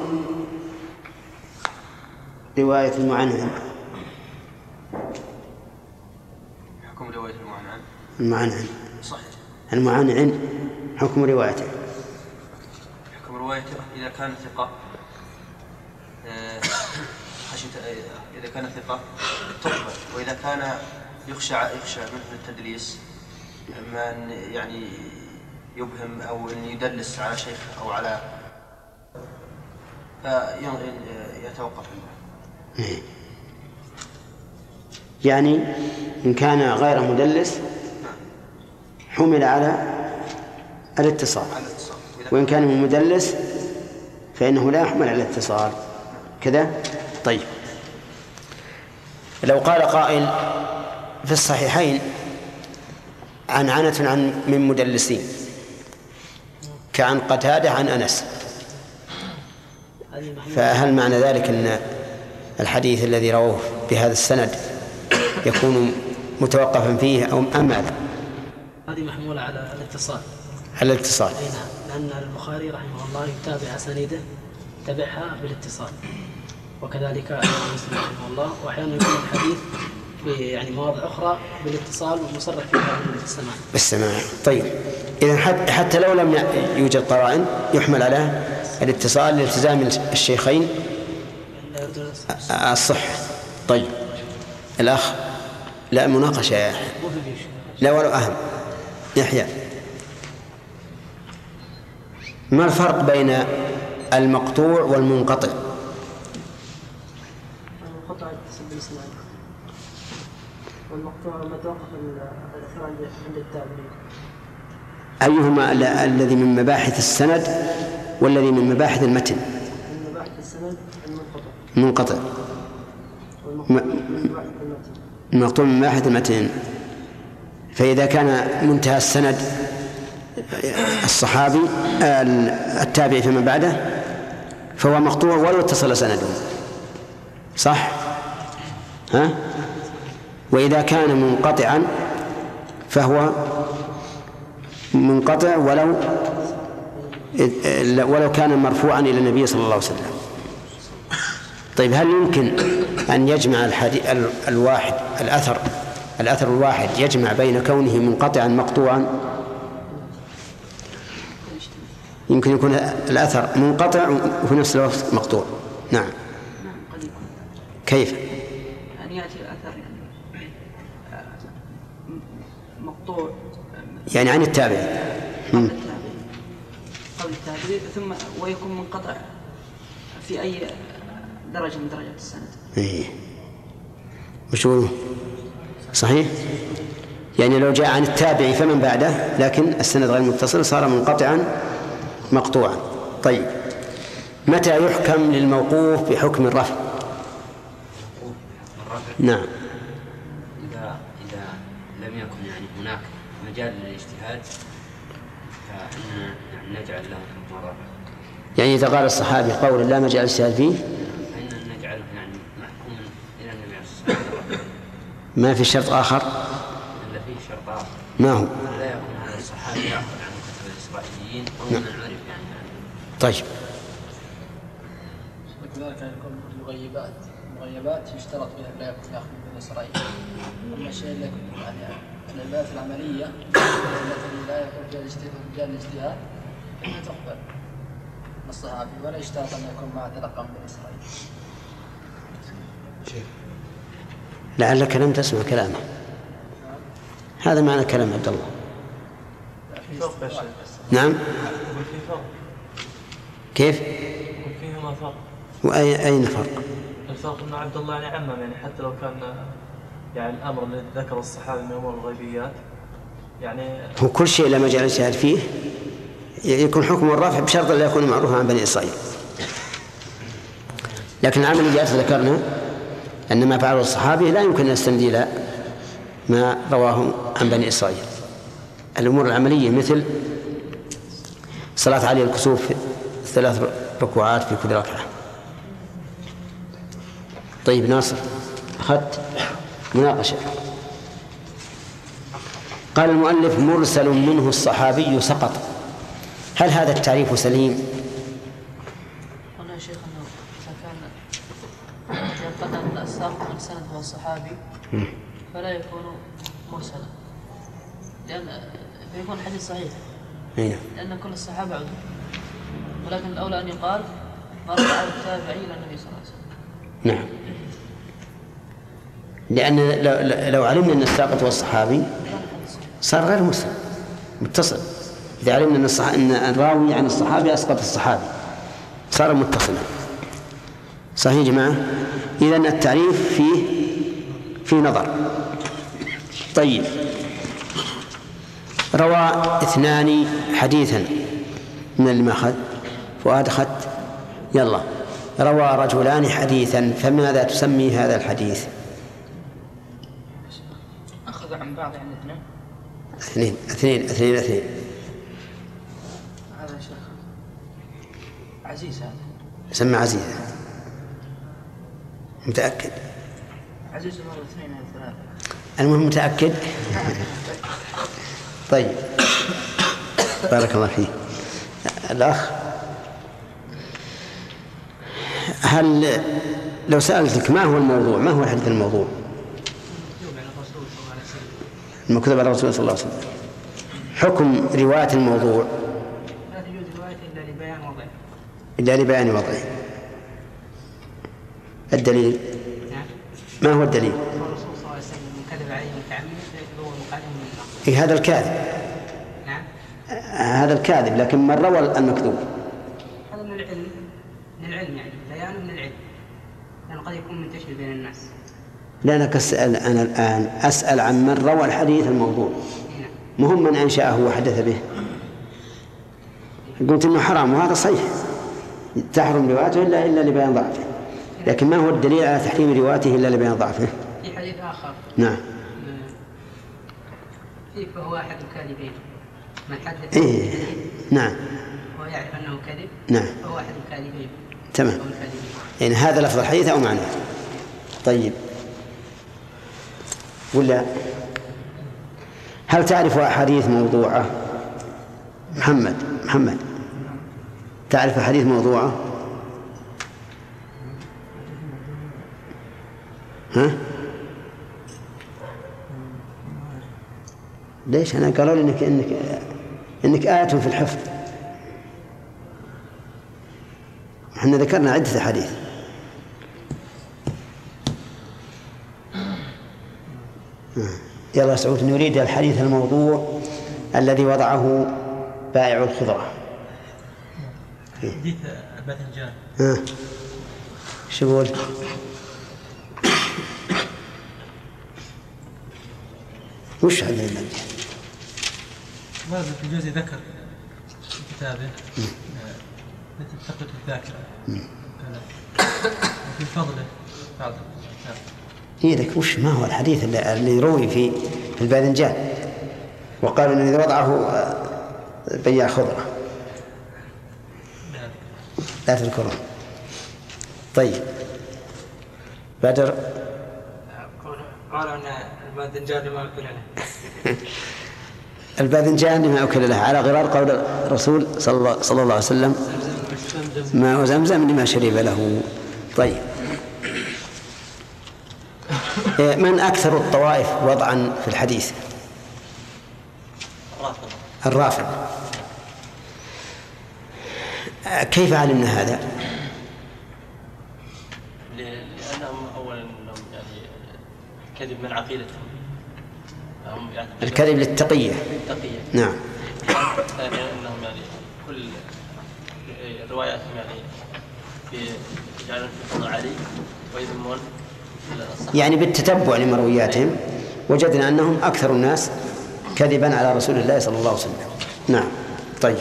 رواية المعنعن. حكم رواية المعنعن. المعنعن صحيح. المعنعن حكم روايته. حكم روايته إذا كان ثقة، إذا كان ثقة تقبل، وإذا كان يخشى منه التدليس، من يعني يبهم أو أن يدلس على شيخ أو على، فيتوقف عنه. يعني إن كان غير مدلس حمل على الاتصال، وإن كان مدلس فإنه لا يحمل على الاتصال كذا. طيب، لو قال قائل في الصحيحين عنعنة من مدلسين كعن قتادة عن أنس، فهل معنى ذلك أن الحديث الذي رواه بهذا السند يكون متوقفا فيه أو أم ماذا؟ هذه محمولة على الاتصال. على الاتصال. لأن البخاري رحمه الله يتابع أسانيده تبعها بالاتصال، وكذلك مسلم رحمه الله، وأحيانا يكون الحديث في يعني مواضع أخرى بالاتصال ومصرح فيها بالسماع. بالسماع. طيب، إذن حتى لو لم يوجد قرائن يحمل على الاتصال لالتزام الشيخين الصحة. طيب، الأخ لا مناقشة يا يحيى، لا ولو أهم. يحيى، ما الفرق بين المقطوع والمنقطع؟ المنقطع يتصل بالإسناد، والمقطوع ما توقف الأثر عند التابعين. أيهما الذي من مباحث السند والذي من مباحث المتن؟ من مباحث السند المنقطع. المقطوع من مباحث المتن. فإذا كان منتهى السند الصحابي التابعي فيما بعده فهو مقطوع ولو اتصل سنده، صح؟ ها؟ وإذا كان منقطعا فهو منقطع ولو كان مرفوعا إلى النبي صلى الله عليه وسلم. طيب، هل يمكن أن يجمع الواحد الأثر الواحد يجمع بين كونه منقطعا مقطوعا؟ يمكن يكون الأثر منقطع وفي نفس الوقت مقطوع. نعم. قد يكون. كيف؟ يعني يأتي الأثر مقطوع يعني عن التابع قبل التابع ثم ويكون منقطع في أي درجة من درجات السند. إيه. وشو صحيح؟ يعني لو جاء عن التابع فمن بعده لكن السند غير متصل صار منقطعا مقطوعا. طيب، متى يحكم للموقوف بحكم الرفع؟ نعم. إذا لم يكن يعني هناك مجال للاجتهاد فإننا نجعل له حكم الرفع. يعني إذا قال الصحابي قولا لا مجال للاجتهاد فيه فإننا نجعله يعني محكوما إلى النبي عليه الصلاة والسلام. ما في شرط آخر؟ إلا فيه شرط آخر. ما هو؟ لا يكون هذا الصحابي يأخذ عن كتب الإسرائيليين أو من عرف يعني. طيب. وكذلك يكون المغيبات يشترط فيها لا يكون يأخذ من إسرائيل. أما الشيء اللي يكون يعني العبادات العملية التي لا يكون فيها الاجتهاد فإنها تقبل من الصحابي ولا يشترط أن يكون معه تلقى من إسرائيل. لعلك لم تسمع كلامه. هذا معنى كلام عبد الله. نعم. كيف؟ فيهما فرق. وأين فرق؟ الفرق أن عبد الله يعني عمم، يعني حتى لو كان يعني الأمر الذي ذكر الصحابي من أمور الغيبيات يعني هو كل شيء لا مجال الاجتهاد فيه يكون حكم الرفع بشرط لا يكون معروفا عن بني إسرائيل. لكن العمليات ذكرنا أن ما فعله الصحابي لا يمكن أن نستند إلى ما رواه عن بني إسرائيل. الأمور العملية مثل صلاة علي الكسوف 3 ركوعات في كل ركعة. طيب ناصر، أخذت مناقشة. قال المؤلف مرسل منه الصحابي سقط. هل هذا التعريف سليم؟ قلنا يا شيخ أنه إذا كان ينقطع أن الساق من السند هو الصحابي فلا يكون مرسلا، لأن يكون حديث صحيح لأن كل الصحابة عدوا، ولكن الأولى أن يقال ما رفعه التابعي إلى النبي صلى الله عليه وسلم. نعم، لأن لو علمنا أن الساقط هو الصحابي صار غير مسلم متصل. إذا علمنا أن الراوي عن الصحابي أسقط الصحابي صار متصلا. صحيح يا جماعة؟ إذن التعريف فيه في نظر. طيب، روى 2 حديثا من اللي ما أخذ فؤاد أخذت، يلا. روى رجلان حديثا، فماذا تسمي هذا الحديث؟ أخذ عن بعض يعني اثنين. هذا شيخ عزيز، هذا سمى عزيز. متأكد؟ عزيز مرة 2 أو 3. المهم متأكد. طيب، بارك الله فيك. الأخ، هل لو سألتك ما هو الموضوع، ما هو الحديث الموضوع المكتوب على الرسول صلى الله عليه وسلم، حكم رواية الموضوع؟ لا تجوز رواية إلا لبيان وضعه. الدليل؟ ما هو الدليل؟ الرسول صلى الله عليه وسلم من كذب عليه متعمدا فهو مقدم من النار. هذا الكاذب. نعم، هذا الكاذب، لكن من روى المكذوب هذا من العلم يعني بيان من العلم، لأنه قد يكون منتشر بين الناس. لأنك أنا الآن أسأل عن من روى الحديث الموضوع، مهم من أنشأه وحدث به. قلت إنه حرام، وهذا صحيح، تحرم روايته إلا لبيان ضعفه، لكن ما هو الدليل على تحريم روايته إلا لبيان ضعفه؟ في حديث آخر نعم فيه فهو أحد الكاذبين من حدث نعم ويعرف أنه كذب نعم فهو أحد الكاذبين. تمام، يعني هذا لفظ الحديث أو معناه. طيب، ولا هل تعرف أحاديث موضوعة؟ محمد تعرف أحاديث موضوعة؟ ها؟ ليش؟ أنا قالوا لي إنك آية في الحفظ. احنا ذكرنا عدة أحاديث. يلا سعود، نريد الحديث الموضوع الذي وضعه بائع الخضرة. حديث الباذنجان. شو يقول؟ وش هذا الباذنجان؟ ما في الجوزي ذكر في كتابه التي تثبت الذاكرة وفي فضله بعض لك وش ما هو الحديث اللي يروي في الباذنجان وقالوا إن إذا وضعه بياع خضرة؟ لا تذكرون. طيب، بدر قالوا أن الباذنجان ما أكل له. الباذنجان ما أكل له، على غرار قول الرسول صلى الله عليه وسلم: ما وزمزم لما شرب له. طيب، من أكثر الطوائف وضعا في الحديث؟ الرافض. كيف علمنا هذا؟ لأنهم أولا يعني كذب من عقيدتهم، يعني الكذب للتقية. نعم. ثانيا أنهم يعني كل رواياتهم يعني يجعلون في فضل علي ويذمون، يعني بالتتبع لمروياتهم وجدنا أنهم أكثر الناس كذبا على رسول الله صلى الله عليه وسلم. نعم. طيب،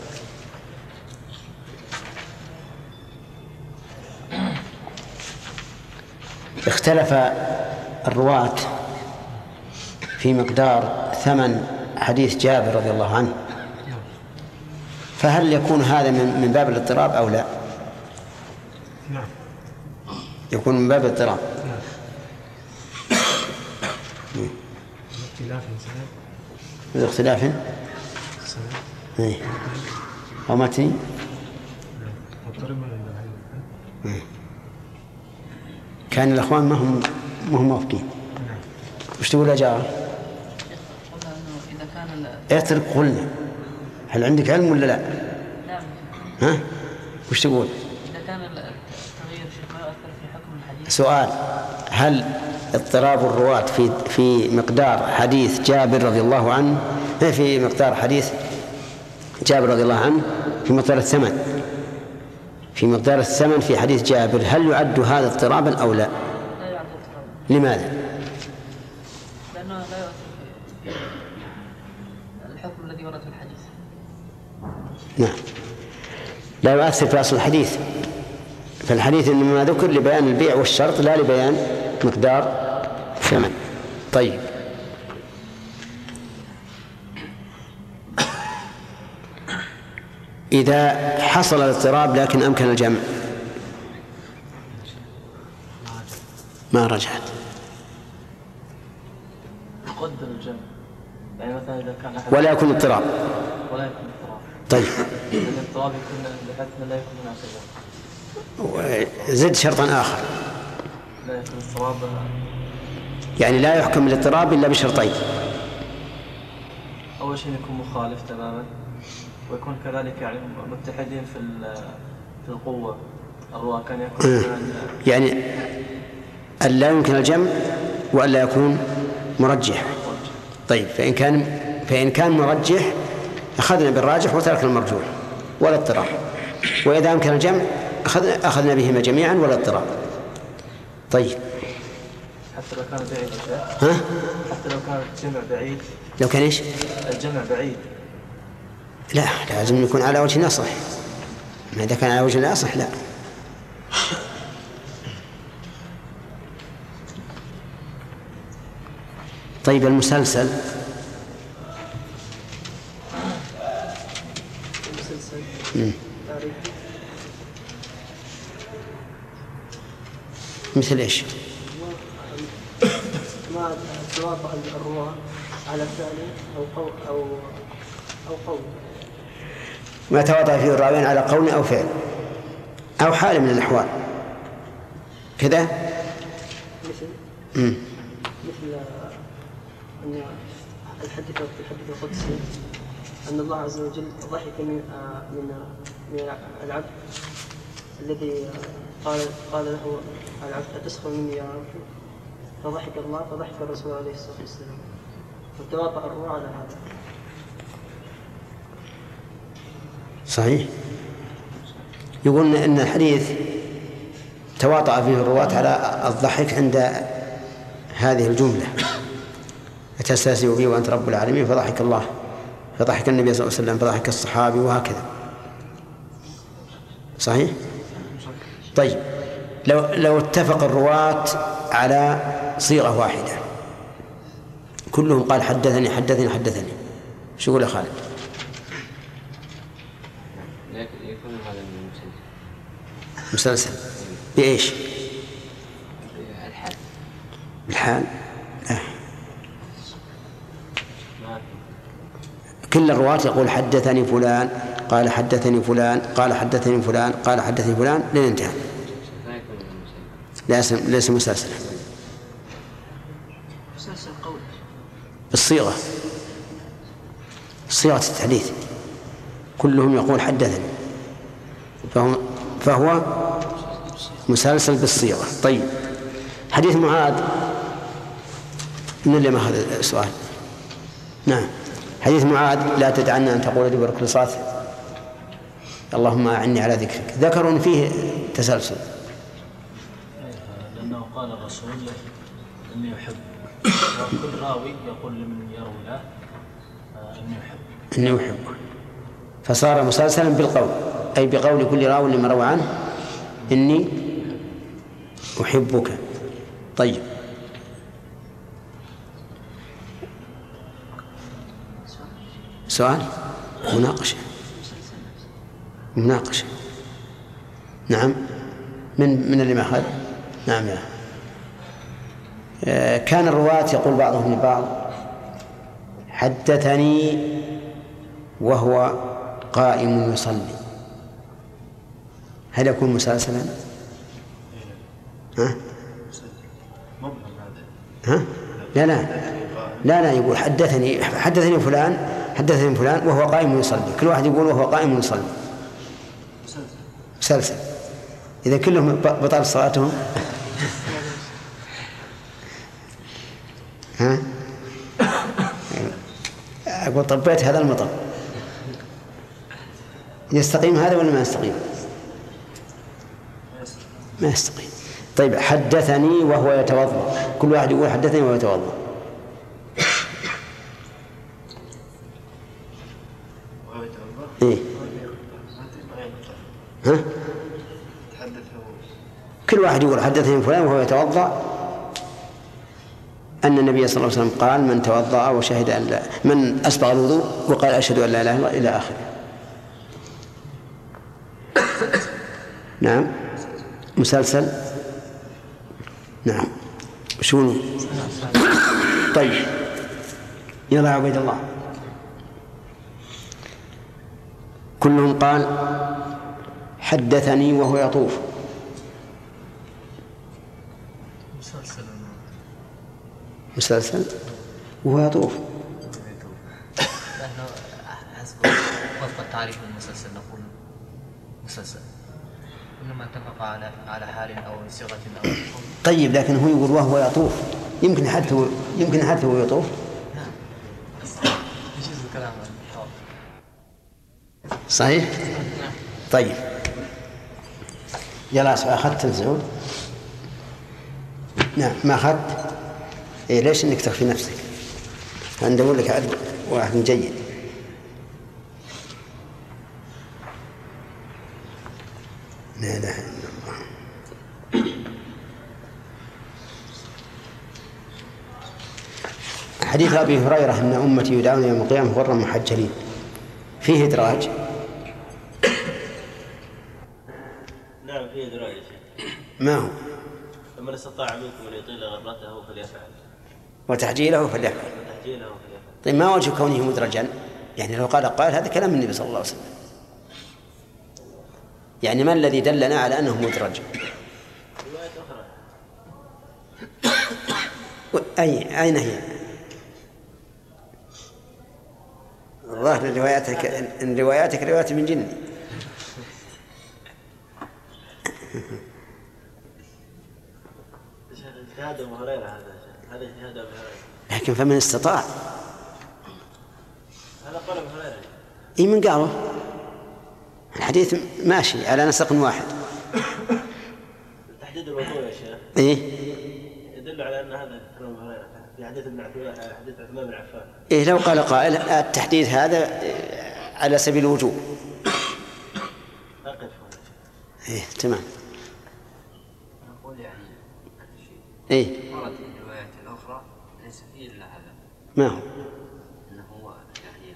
اختلف الرواة في مقدار ثمن حديث جابر رضي الله عنه، فهل يكون هذا من باب الاضطراب أو لا؟ نعم، يكون من باب الاضطراب. اختلاف أو متني. كان الأخوان ما هم موافقين. وش تقول يا جار؟ اترك قلنا. هل عندك علم ولا لا؟ نعم. ها؟ وش تقول؟ إذا كان التغيير شيخ ما يؤثر في حكم الحديث. سؤال: هل اضطراب الرواة في مقدار حديث جابر رضي الله عنه، في مقدار حديث جابر رضي الله عنه في مقدار الثمن، في حديث جابر، هل يعد هذا اضطرابا أو لا؟ لا يعد اضطرابا. لماذا؟ الذي ورد في الحديث. نعم، لا يؤثر في أصل الحديث. فالحديث إنما ذكر لبيان البيع والشرط لا لبيان مقدار ثمن. طيب، إذا حصل الاضطراب لكن أمكن الجمع ما رجعت. يقدر الجمع، يعني مثلا إذا كان ولا يكون اضطراب. ولا يكون اضطراب. طيب، الاضطراب يكون بحيث لا يكون مناسبا. زد شرطا آخر. لا يكون اضطراب، يعني لا يحكم الاضطراب إلا بشرطين. أول شيء يكون مخالف تماما، ويكون كذلك يعني متحدين في القوة. الرواة كان يكون يعني أن لا يمكن الجمع وأن لا يكون مرجح. طيب، فإن كان مرجح أخذنا بالراجح وتركنا المرجوح ولا اضطراب، وإذا أمكن الجمع أخذنا بهما جميعا ولا اضطراب. طيب، حتى لو كان بعيد. ها؟ حتى لو كان الجمع بعيد. لو كان إيش؟ الجمع بعيد. لا، لازم يكون على وجه الأصح. ما إذا كان على وجه الأصح لا. طيب، المسلسل مثل إيش؟ ما تواطأ الرواة على فعل أو قول. ما تواطأ فيه الراويين على قول أو فعل أو حال من الأحوال كذا. مثل أن الحديث القدسي أن الله عز وجل ضحك من العبد الذي قال له العبد أتسخر مني يا رب، فضحك الله فضحك الرسول عليه الصلاة والسلام، وتواطأ الرواة على هذا. صحيح. يقولون إن الحديث تواطأ فيه الرواة على الضحك عند هذه الجملة: أتستهزئ بي وأنت رب العالمين، فضحك الله، فضحك النبي صلى الله عليه وسلم، فضحك الصحابي، وهكذا. صحيح؟ طيب، لو اتفق الرواة على صيغة واحدة كلهم قال حدثني حدثني حدثني، شو يقول يا خالد؟ يكون هذا مسلسل بإيش؟ الحال. الحال؟ كل الرواة يقول حدثني فلان قال حدثني فلان قال حدثني فلان قال حدثني فلان لين انتهى. ليس مسلسلا. مسلسل قول بالصيغة، صيغة التحديث، كلهم يقول حدثني، فهو مسلسل بالصيغة. طيب، حديث معاذ من اللي ما أخذ السؤال؟ نعم، حديث معاذ لا تدعنا أن تقول دبر كل صلاة اللهم أعني على ذكرك، ذكروا أن فيه تسلسل. لأنه قال الرسول إني أحب، وكل راوي يقول لمن يروي له إني أحب، إني أحبك، فصار مسلسلا بالقول، أي بقول كل راوي لما روى عنه إني أحبك. طيب، سؤال مناقشة. نعم، من اللي ما أخذ؟ نعم يا كان الرواة يقول بعضهم لبعض حدثني وهو قائم يصلي، هل يكون مسلسلا؟ ها؟ ها؟ لا يقول حدثني فلان وهو قائم يصلي، كل واحد يقول وهو قائم يصلي مسلسل. إذا كلهم بطل صلاتهم ها؟ أقول طبيت هذا المطر، يستقيم هذا ولا ما يستقيم؟ ما يستقيم. طيب، حدثني وهو يتوضأ، كل واحد يقول حدثني وهو يتوضأ. إيه؟ ها؟ كل واحد يقول حدثني فلان وهو يتوضأ أن النبي صلى الله عليه وسلم قال من توضأ وشهد أن لا، من أسبغ الوضوء وقال أشهد أن لا إله إلا الله إلى آخره. نعم. مسلسل. نعم. شنو؟ طيب يلا عبيد الله. كلهم قال حدثني وهو يطوف. مسلسل وهو يطوف. نحن حسب وفق التعريف المسلسل نقول مسلسل، إنما اتفق على حال أو صيغة أو. طيب لكن هو يقول وهو يطوف، يمكن حتى هو يطوف. يجوز الكلام صحيح. طيب يلا أخذت الزعود. نعم ما أخذت. إيه ليش إنك تخفي نفسك؟ ندور لك عدل واحد جيد. لا إله إلا الله. حديث أبي هريرة أن أمتي يدعون يوم القيامة غرا محجلين فيه إدراج. نعم فيه إدراج. ما هو؟ فمن استطاع منكم أن يطيل غرته فليفعل. وتحجيله فليفعل. طيب ما وجه كونه مدرجا؟ يعني لو قال قائل هذا كلام النبي صلى الله عليه وسلم، يعني ما الذي دلنا على أنه مدرج؟ رواية أخرى. أين هي؟ الظاهر إن رواياتك روايات من جني. اجتهاد أبو هريرة هذا اجتهاد أبو هريرة. لكن فمن استطاع. هذا قال أبو هريرة. إيه من قاله؟ الحديث ماشي على نسق واحد. تحديد الوضوء يا شيخ. إيه؟ يدل على أن هذا كلام أبو هريرة في حديث عثمان بن عفان. إيه لو قال قائل التحديد هذا على سبيل الوجوب. أقف. إيه تمام. نقول يعني إيه؟ ورد في الروايات الأخرى ليس فيه إلا هذا. ما هو؟ أنه هو يعني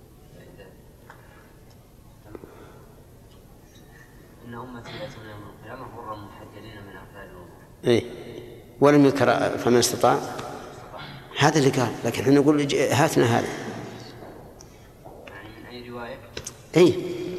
إن أمتي يأتون يوم القيامة غرا محجلين من أثار الوضوء. إيه ولم يذكر فمن استطاع. هذا اللي قال، لكن احنا نقول هاتنا هذا. يعني من أي رواية؟ إيه.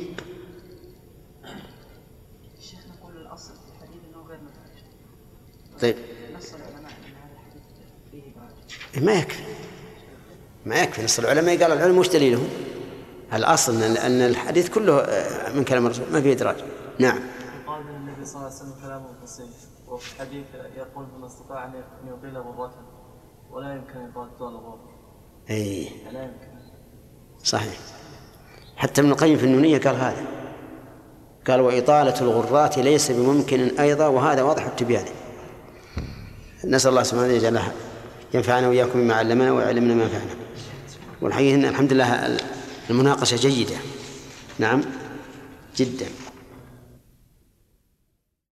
الشيخ نقول الأصل في الحديث أنه غير مدرج. طيب. نص العلماء أن هذا الحديث فيه إدراج. ما يكفي نص العلماء قال العلم وش دليلهم؟ الأصل أن الحديث كله من كلام الرسول ما فيه إدراج. نعم. قال النبي صلى الله عليه وسلم كلامه قصير، وفي الحديث يقول من استطاع أن يطيل غرته ولا يمكن أن يطول غرته. إيه. لا يمكن. صحيح. حتى ابن القيم في النونية قال هذا، قال وإطالة الغرات ليس بممكن أيضا، وهذا واضح التبيان. نسأل الله سبحانه وتعالى ينفعنا وإياكم بما علمنا ويعلمنا ما ينفعنا. والحقيقة إن الحمد لله المناقشة جيدة. نعم جدا.